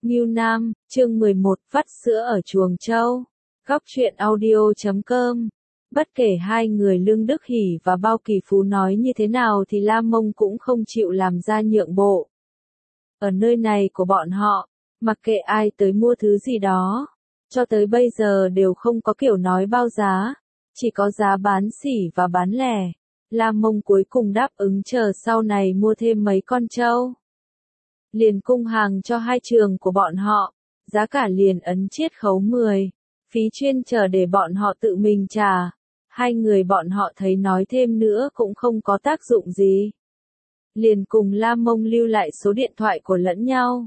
Ngưu Nam, chương 11, vắt sữa ở chuồng trâu. Góc truyện audio.com. Bất kể hai người Lương Đức Hỷ và Bao Kỳ Phú nói như thế nào thì La Mông cũng không chịu làm ra nhượng bộ. Ở nơi này của bọn họ, mặc kệ ai tới mua thứ gì đó, cho tới bây giờ đều không có kiểu nói bao giá, chỉ có giá bán sỉ và bán lẻ. La Mông cuối cùng đáp ứng chờ sau này mua thêm mấy con trâu. Liền cung hàng cho hai trường của bọn họ, giá cả liền ấn chiết khấu 10, phí chuyên trở để bọn họ tự mình trả. Hai người bọn họ thấy nói thêm nữa cũng không có tác dụng gì. Liền cùng La Mông lưu lại số điện thoại của lẫn nhau.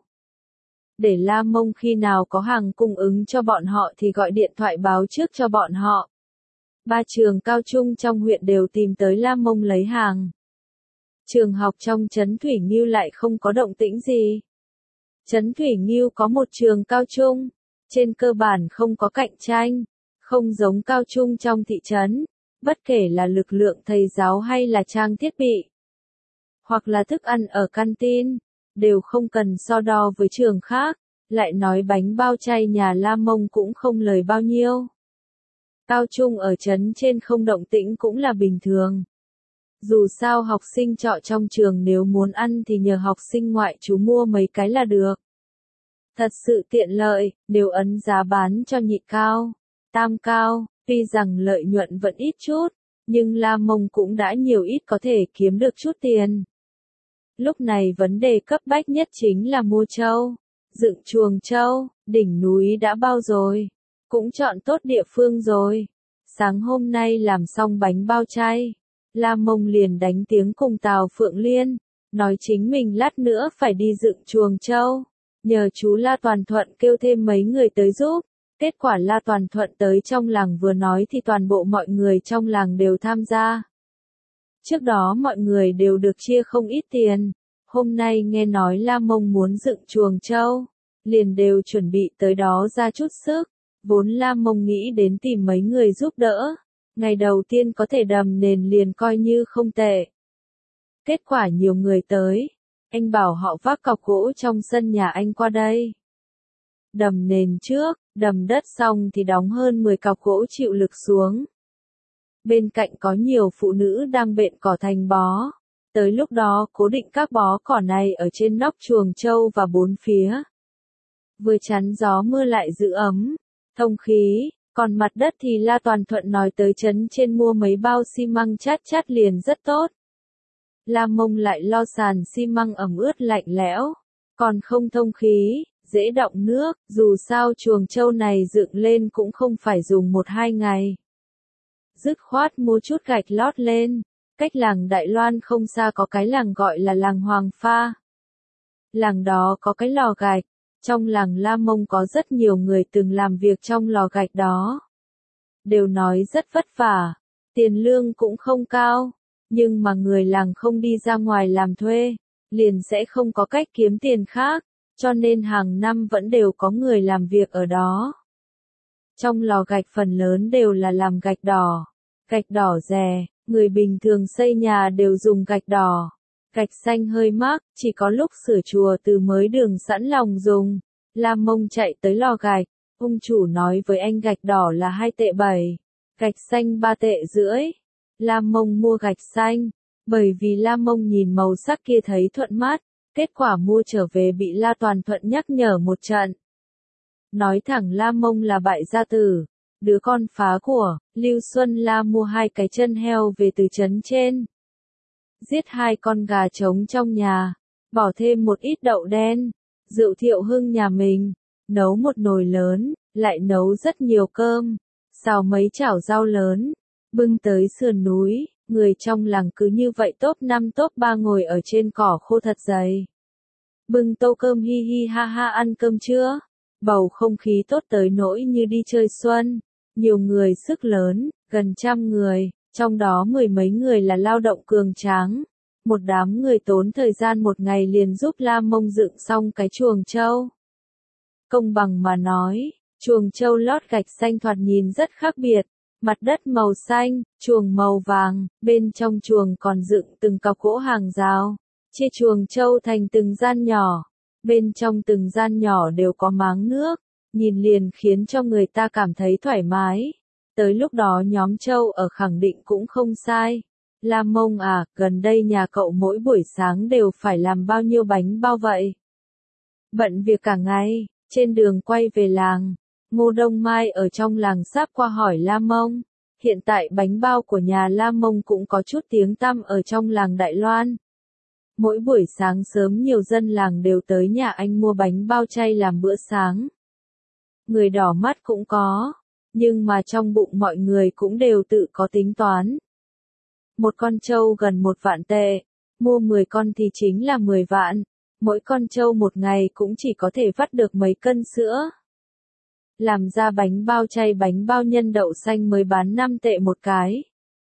Để La Mông khi nào có hàng cung ứng cho bọn họ thì gọi điện thoại báo trước cho bọn họ. 3 trường cao trung trong huyện đều tìm tới La Mông lấy hàng. Trường học trong trấn Thủy Nghiêu lại không có động tĩnh gì. Trấn Thủy Nghiêu có một trường cao trung, trên cơ bản không có cạnh tranh, không giống cao trung trong thị trấn, bất kể là lực lượng thầy giáo hay là trang thiết bị, hoặc là thức ăn ở canteen, đều không cần so đo với trường khác, lại nói bánh bao chay nhà La Mông cũng không lời bao nhiêu. Cao trung ở trấn trên không động tĩnh cũng là bình thường. Dù sao học sinh trọ trong trường nếu muốn ăn thì nhờ học sinh ngoại trú mua mấy cái là được. Thật sự tiện lợi, đều ấn giá bán cho nhị cao, tam cao, tuy rằng lợi nhuận vẫn ít chút, nhưng La Mông cũng đã nhiều ít có thể kiếm được chút tiền. Lúc này vấn đề cấp bách nhất chính là mua trâu, dựng chuồng trâu, đỉnh núi đã bao rồi, cũng chọn tốt địa phương rồi. Sáng hôm nay làm xong bánh bao chay, La Mông liền đánh tiếng cùng Tào Phượng Liên, nói chính mình lát nữa phải đi dựng chuồng trâu, nhờ chú La Toàn Thuận kêu thêm mấy người tới giúp. Kết quả La Toàn Thuận tới trong làng vừa nói thì toàn bộ mọi người trong làng đều tham gia. Trước đó mọi người đều được chia không ít tiền, hôm nay nghe nói La Mông muốn dựng chuồng trâu, liền đều chuẩn bị tới đó ra chút sức, vốn La Mông nghĩ đến tìm mấy người giúp đỡ. Ngày đầu tiên có thể đầm nền liền coi như không tệ. Kết quả nhiều người tới, anh bảo họ vác cọc gỗ trong sân nhà anh qua đây. Đầm nền trước, đầm đất xong thì đóng hơn 10 cọc gỗ chịu lực xuống. Bên cạnh có nhiều phụ nữ đang bện cỏ thành bó. Tới lúc đó cố định các bó cỏ này ở trên nóc chuồng trâu và bốn phía. Vừa chắn gió mưa lại giữ ấm, thông khí. Còn mặt đất thì La Toàn Thuận nói tới trấn trên mua mấy bao xi măng chát chát liền rất tốt. La Mông lại lo sàn xi măng ẩm ướt lạnh lẽo, còn không thông khí, dễ đọng nước, dù sao chuồng trâu này dựng lên cũng không phải dùng 1-2 ngày. Dứt khoát mua chút gạch lót lên, cách làng Đại Loan không xa có cái làng gọi là làng Hoàng Pha. Làng đó có cái lò gạch. Trong làng La Mông có rất nhiều người từng làm việc trong lò gạch đó. Đều nói rất vất vả, tiền lương cũng không cao, nhưng mà người làng không đi ra ngoài làm thuê, liền sẽ không có cách kiếm tiền khác, cho nên hàng năm vẫn đều có người làm việc ở đó. Trong lò gạch phần lớn đều là làm gạch đỏ rè, người bình thường xây nhà đều dùng gạch đỏ. Gạch xanh hơi mắc, chỉ có lúc sửa chùa từ mới đường sẵn lòng dùng. La Mông chạy tới lò gạch, ông chủ nói với anh gạch đỏ là 2 tệ 7, gạch xanh 3 tệ rưỡi. La Mông mua gạch xanh, bởi vì La Mông nhìn màu sắc kia thấy thuận mắt, kết quả mua trở về bị La Toàn Thuận nhắc nhở một trận. Nói thẳng La Mông là bại gia tử, đứa con phá của, Lưu Xuân La mua 2 cái chân heo về từ trấn trên. Giết 2 con gà trống trong nhà, bỏ thêm một ít đậu đen, rượu Thiệu Hưng nhà mình, nấu một nồi lớn, lại nấu rất nhiều cơm, xào mấy chảo rau lớn, bưng tới sườn núi, người trong làng cứ như vậy top 5 top 3 ngồi ở trên cỏ khô thật dày. Bưng tô cơm hi hi ha ha ăn cơm chưa? Bầu không khí tốt tới nỗi như đi chơi xuân, nhiều người sức lớn, gần 100 người. Trong đó 10 mấy người là lao động cường tráng. Một đám người tốn thời gian một ngày liền giúp La Mông dựng xong cái chuồng trâu. Công bằng mà nói, chuồng trâu lót gạch xanh thoạt nhìn rất khác biệt. Mặt đất màu xanh, chuồng màu vàng, bên trong chuồng còn dựng từng cọc gỗ hàng rào. Chia chuồng trâu thành từng gian nhỏ. Bên trong từng gian nhỏ đều có máng nước, nhìn liền khiến cho người ta cảm thấy thoải mái. Tới lúc đó nhóm Châu ở khẳng định cũng không sai. Lam Mông à, gần đây nhà cậu mỗi buổi sáng đều phải làm bao nhiêu bánh bao vậy? Bận việc cả ngày, trên đường quay về làng, Ngô Đông Mai ở trong làng sáp qua hỏi Lam Mông. Hiện tại bánh bao của nhà Lam Mông cũng có chút tiếng tăm ở trong làng Đại Loan. Mỗi buổi sáng sớm nhiều dân làng đều tới nhà anh mua bánh bao chay làm bữa sáng. Người đỏ mắt cũng có, nhưng mà trong bụng mọi người cũng đều tự có tính toán. Một con trâu gần 1 vạn tệ, mua 10 con thì chính là 10 vạn, mỗi con trâu một ngày cũng chỉ có thể vắt được mấy cân sữa. Làm ra bánh bao chay bánh bao nhân đậu xanh mới bán 5 tệ một cái.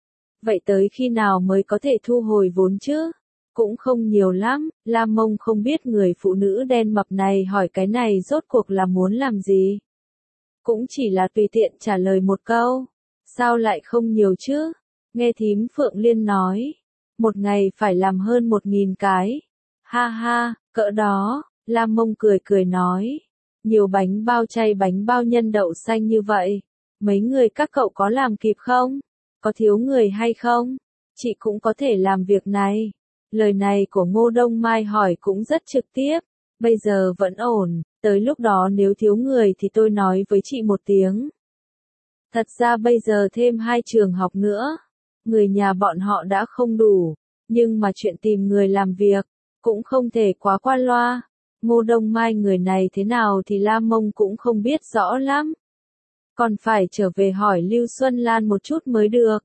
Vậy tới khi nào mới có thể thu hồi vốn chứ? Cũng không nhiều lắm, Lam Mông không biết người phụ nữ đen mập này hỏi cái này rốt cuộc là muốn làm gì. Cũng chỉ là tùy tiện trả lời một câu. Sao lại không nhiều chứ? Nghe thím Phượng Liên nói. Một ngày phải làm hơn 1000 cái. Ha ha, cỡ đó, Lam Mông cười cười nói. Nhiều bánh bao chay bánh bao nhân đậu xanh như vậy. Mấy người các cậu có làm kịp không? Có thiếu người hay không? Chị cũng có thể làm việc này. Lời này của Ngô Đông Mai hỏi cũng rất trực tiếp. Bây giờ vẫn ổn, tới lúc đó nếu thiếu người thì tôi nói với chị một tiếng. Thật ra bây giờ thêm 2 trường học nữa. Người nhà bọn họ đã không đủ, nhưng mà chuyện tìm người làm việc, cũng không thể quá qua loa. Ngô Đông Mai người này thế nào thì Lam Mông cũng không biết rõ lắm. Còn phải trở về hỏi Lưu Xuân Lan một chút mới được.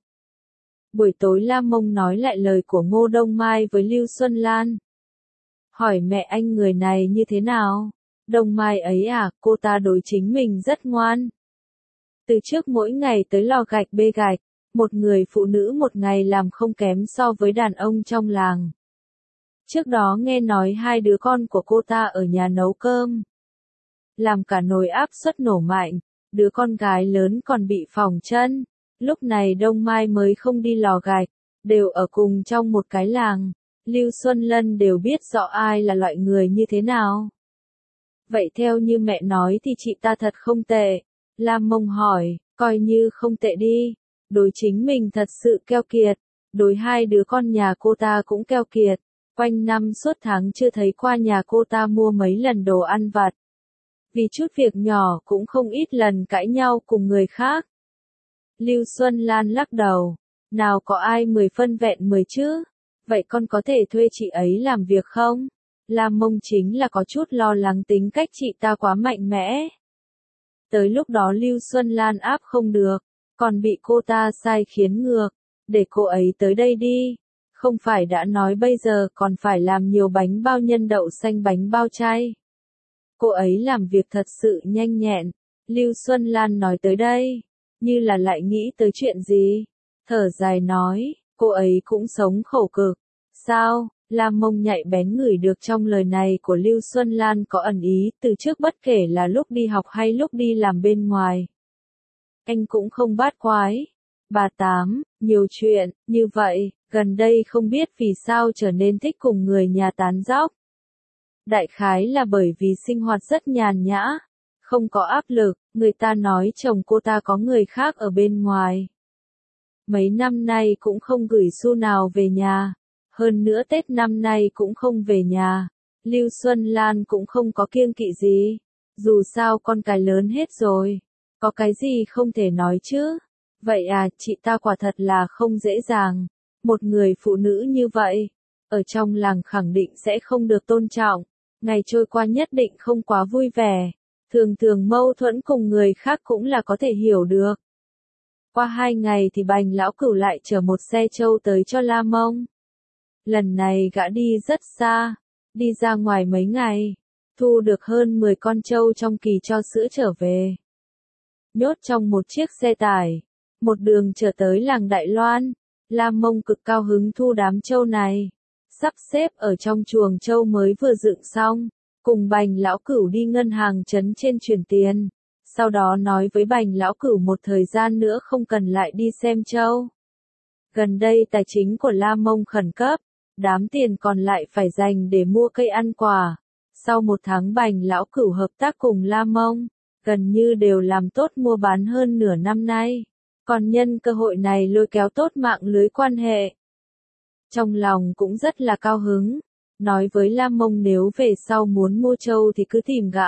Buổi tối Lam Mông nói lại lời của Ngô Đông Mai với Lưu Xuân Lan. Hỏi mẹ anh người này như thế nào? Đông Mai ấy à, cô ta đối chính mình rất ngoan. Từ trước mỗi ngày tới lò gạch bê gạch, một người phụ nữ một ngày làm không kém so với đàn ông trong làng. Trước đó nghe nói 2 đứa con của cô ta ở nhà nấu cơm. Làm cả nồi áp suất nổ mạnh, đứa con gái lớn còn bị phỏng chân. Lúc này Đông Mai mới không đi lò gạch, đều ở cùng trong một cái làng. Lưu Xuân Lân đều biết rõ ai là loại người như thế nào. Vậy theo như mẹ nói thì chị ta thật không tệ. Lam Mông hỏi, coi như không tệ đi. Đối chính mình thật sự keo kiệt. Đối 2 đứa con nhà cô ta cũng keo kiệt. Quanh năm suốt tháng chưa thấy qua nhà cô ta mua mấy lần đồ ăn vặt. Vì chút việc nhỏ cũng không ít lần cãi nhau cùng người khác. Lưu Xuân Lan lắc đầu. Nào có ai 10 phân vẹn 10 chứ? Vậy con có thể thuê chị ấy làm việc không? Lam Mông chính là có chút lo lắng tính cách chị ta quá mạnh mẽ. Tới lúc đó Lưu Xuân Lan áp không được, còn bị cô ta sai khiến ngược. Để cô ấy tới đây đi. Không phải đã nói bây giờ còn phải làm nhiều bánh bao nhân đậu xanh bánh bao chay. Cô ấy làm việc thật sự nhanh nhẹn. Lưu Xuân Lan nói tới đây, như là lại nghĩ tới chuyện gì. Thở dài nói, cô ấy cũng sống khổ cực. Sao? Lam Mông nhạy bén ngửi được trong lời này của Lưu Xuân Lan có ẩn ý, từ trước bất kể là lúc đi học hay lúc đi làm bên ngoài. Anh cũng không bát quái. Bà Tám, nhiều chuyện, như vậy, gần đây không biết vì sao trở nên thích cùng người nhà tán dóc. Đại khái là bởi vì sinh hoạt rất nhàn nhã, không có áp lực, người ta nói chồng cô ta có người khác ở bên ngoài. Mấy năm nay cũng không gửi xu nào về nhà, hơn nữa Tết năm nay cũng không về nhà. Lưu Xuân Lan cũng không có kiêng kỵ gì, dù sao con cái lớn hết rồi, có cái gì không thể nói chứ. Vậy à, chị ta quả thật là không dễ dàng. Một người phụ nữ như vậy, ở trong làng khẳng định sẽ không được tôn trọng. Ngày trôi qua nhất định không quá vui vẻ. Thường thường mâu thuẫn cùng người khác cũng là có thể hiểu được. Qua 2 ngày thì Bành lão cửu lại chở một xe trâu tới cho Lam Mông. Lần này gã đi rất xa, đi ra ngoài mấy ngày, thu được hơn 10 con trâu trong kỳ cho sữa trở về. Nhốt trong một chiếc xe tải, một đường trở tới làng Đại Loan. Lam Mông cực cao hứng thu đám trâu này, sắp xếp ở trong chuồng trâu mới vừa dựng xong, cùng Bành lão cửu đi ngân hàng trấn trên chuyển tiền. Sau đó nói với Bành lão cửu một thời gian nữa không cần lại đi xem trâu. Gần đây tài chính của Lam Mông khẩn cấp, đám tiền còn lại phải dành để mua cây ăn quả. Sau 1 tháng Bành lão cửu hợp tác cùng La Mông, gần như đều làm tốt mua bán hơn nửa năm nay, còn nhân cơ hội này lôi kéo tốt mạng lưới quan hệ. Trong lòng cũng rất là cao hứng, nói với La Mông nếu về sau muốn mua trâu thì cứ tìm gã.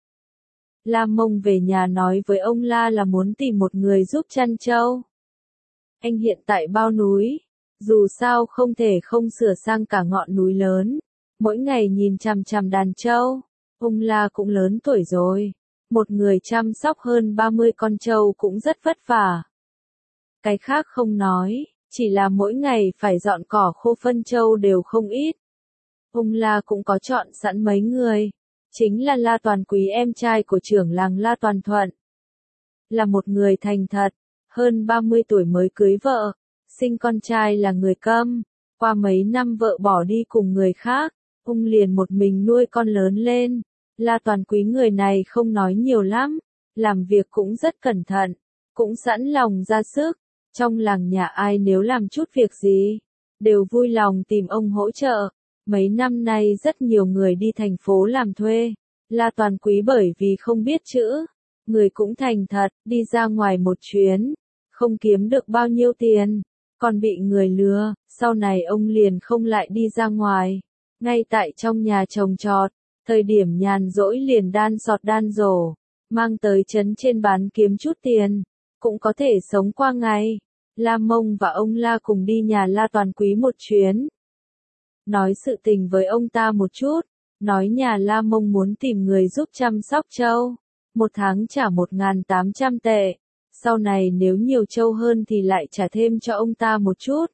La Mông về nhà nói với ông La là muốn tìm một người giúp chăn trâu. Anh hiện tại bao núi, dù sao không thể không sửa sang cả ngọn núi lớn, mỗi ngày nhìn chằm chằm đàn trâu. Ông La cũng lớn tuổi rồi, một người chăm sóc hơn 30 con trâu cũng rất vất vả. Cái khác không nói, chỉ là mỗi ngày phải dọn cỏ khô phân trâu đều không ít. Ông La cũng có chọn sẵn mấy người, chính là La Toàn Quý em trai của trưởng làng La Toàn Thuận. Là một người thành thật, hơn 30 tuổi mới cưới vợ, sinh con trai là người Câm, qua mấy năm vợ bỏ đi cùng người khác, ông liền một mình nuôi con lớn lên. La Toàn Quý người này không nói nhiều lắm, làm việc cũng rất cẩn thận, cũng sẵn lòng ra sức, trong làng nhà ai nếu làm chút việc gì, đều vui lòng tìm ông hỗ trợ. Mấy năm nay rất nhiều người đi thành phố làm thuê, La Toàn Quý bởi vì không biết chữ, người cũng thành thật, đi ra ngoài một chuyến, không kiếm được bao nhiêu tiền, còn bị người lừa, sau này ông liền không lại đi ra ngoài, ngay tại trong nhà trồng trọt, thời điểm nhàn rỗi liền đan sọt đan rổ, mang tới trấn trên bán kiếm chút tiền, cũng có thể sống qua ngày. La Mông và ông La cùng đi nhà La Toàn Quý một chuyến, nói sự tình với ông ta một chút, nói nhà La Mông muốn tìm người giúp chăm sóc trâu, 1 tháng trả 1.800 tệ, sau này nếu nhiều trâu hơn thì lại trả thêm cho ông ta một chút.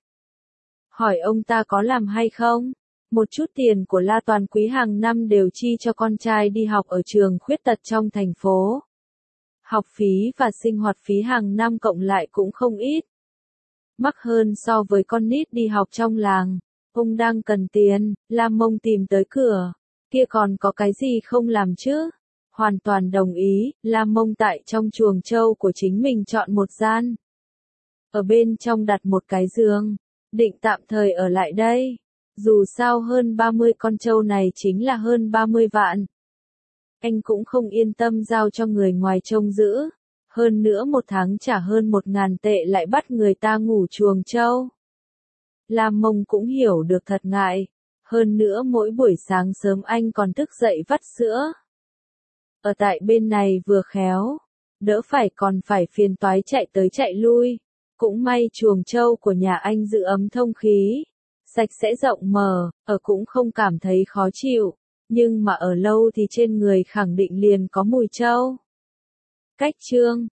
Hỏi ông ta có làm hay không? Một chút tiền của La Toàn Quý hàng năm đều chi cho con trai đi học ở trường khuyết tật trong thành phố. Học phí và sinh hoạt phí hàng năm cộng lại cũng không ít. Mắc hơn so với con nít đi học trong làng. Ông đang cần tiền, La Mông tìm tới cửa, kia còn có cái gì không làm chứ? Hoàn toàn đồng ý, La Mông tại trong chuồng trâu của chính mình chọn một gian. Ở bên trong đặt một cái giường, định tạm thời ở lại đây. Dù sao hơn 30 con trâu này chính là hơn 30 vạn. Anh cũng không yên tâm giao cho người ngoài trông giữ. Hơn nữa 1 tháng trả hơn 1.000 tệ lại bắt người ta ngủ chuồng trâu. La Mông cũng hiểu được thật ngại. Hơn nữa mỗi buổi sáng sớm anh còn thức dậy vắt sữa. Ở tại bên này vừa khéo, đỡ phải còn phải phiền toái chạy tới chạy lui. Cũng may chuồng trâu của nhà anh giữ ấm thông khí, sạch sẽ rộng mở, ở cũng không cảm thấy khó chịu, nhưng mà ở lâu thì trên người khẳng định liền có mùi trâu. Cách chương